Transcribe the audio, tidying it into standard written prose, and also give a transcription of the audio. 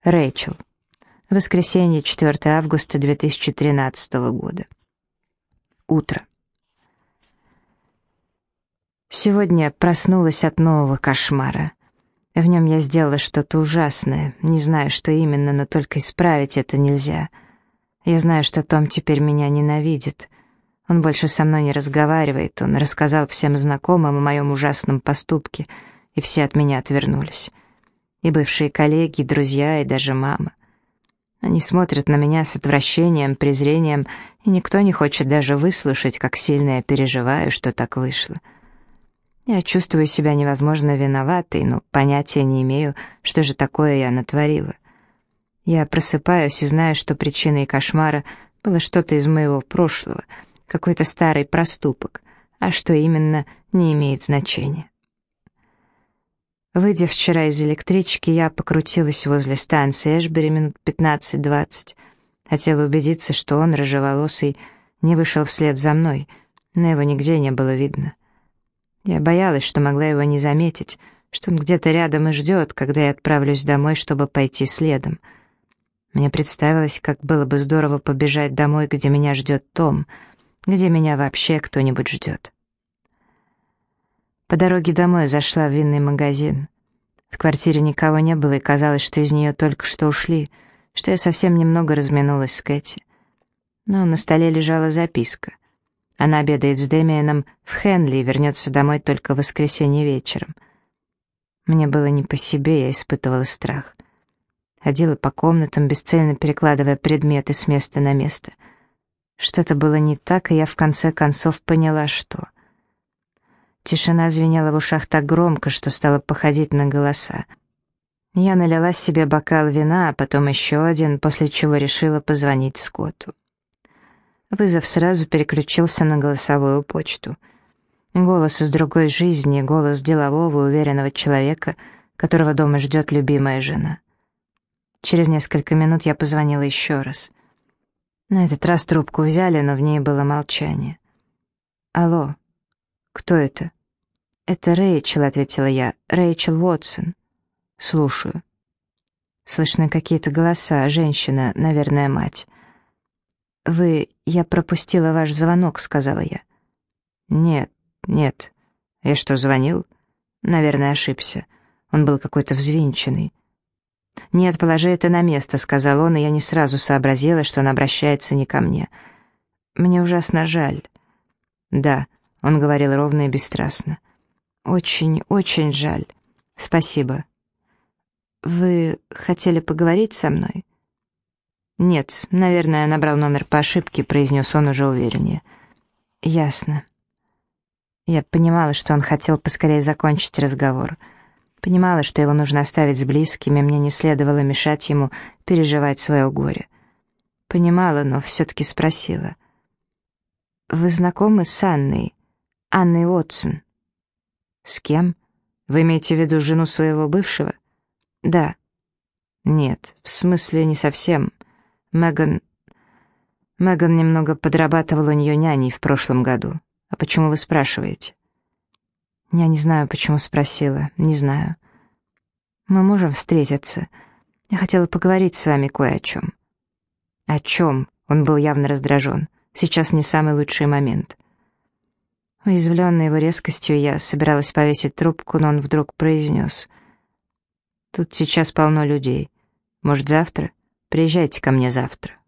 Рэйчел. Воскресенье, 4 августа 2013 года. Утро. Сегодня проснулась от нового кошмара. В нем я сделала что-то ужасное. Не знаю, что именно, но только исправить это нельзя. Я знаю, что Том теперь меня ненавидит. Он больше со мной не разговаривает. Он рассказал всем знакомым о моем ужасном поступке, и все от меня отвернулись. И бывшие коллеги, и друзья, и даже мама. Они смотрят на меня с отвращением, презрением, и никто не хочет даже выслушать, как сильно я переживаю, что так вышло. Я чувствую себя невозможно виноватой, но понятия не имею, что же такое я натворила. Я просыпаюсь и знаю, что причиной кошмара было что-то из моего прошлого, какой-то старый проступок, а что именно, не имеет значения. Выйдя вчера из электрички, я покрутилась возле станции Эшбери минут 15-20. Хотела убедиться, что он, рыжеволосый, не вышел вслед за мной, но его нигде не было видно. Я боялась, что могла его не заметить, что он где-то рядом и ждет, когда я отправлюсь домой, чтобы пойти следом. Мне представилось, как было бы здорово побежать домой, где меня ждет Том, где меня вообще кто-нибудь ждет. По дороге домой зашла в винный магазин. В квартире никого не было, и казалось, что из нее только что ушли, что я совсем немного разминулась с Кэти. Но на столе лежала записка. Она обедает с Дэмианом в Хенли и вернется домой только в воскресенье вечером. Мне было не по себе, я испытывала страх. Ходила по комнатам, бесцельно перекладывая предметы с места на место. Что-то было не так, и я в конце концов поняла, что... Тишина звенела в ушах так громко, что стала походить на голоса. Я налила себе бокал вина, а потом еще один, после чего решила позвонить Скотту. Вызов сразу переключился на голосовую почту. Голос из другой жизни, голос делового, уверенного человека, которого дома ждет любимая жена. Через несколько минут я позвонила еще раз. На этот раз трубку взяли, но в ней было молчание. «Алло, кто это?» «Это Рэйчел», — ответила я. «Рэйчел Уотсон». «Слушаю». Слышны какие-то голоса. Женщина, наверное, мать. Я пропустила ваш звонок», — сказала я. «Нет, нет. Я что, звонил?» «Наверное, ошибся. Он был какой-то взвинченный». «Нет, положи это на место», — сказал он, и я не сразу сообразила, что он обращается не ко мне. «Мне ужасно жаль». «Да», — он говорил ровно и бесстрастно. «Очень, очень жаль. Спасибо. Вы хотели поговорить со мной?» «Нет, наверное, набрал номер по ошибке», — произнес он уже увереннее. «Ясно». Я понимала, что он хотел поскорее закончить разговор. Понимала, что его нужно оставить с близкими, мне не следовало мешать ему переживать свое горе. Понимала, но все-таки спросила. «Вы знакомы с Анной Уотсон?» «С кем? Вы имеете в виду жену своего бывшего?» «Да». «Нет, в смысле не совсем. Меган немного подрабатывала у нее няней в прошлом году. А почему вы спрашиваете?» «Я не знаю, почему спросила. Не знаю. Мы можем встретиться. Я хотела поговорить с вами кое о чем». «О чем?» Он был явно раздражен. «Сейчас не самый лучший момент». Уязвленная его резкостью, я собиралась повесить трубку, но он вдруг произнес: «Тут сейчас полно людей. Может, завтра? Приезжайте ко мне завтра».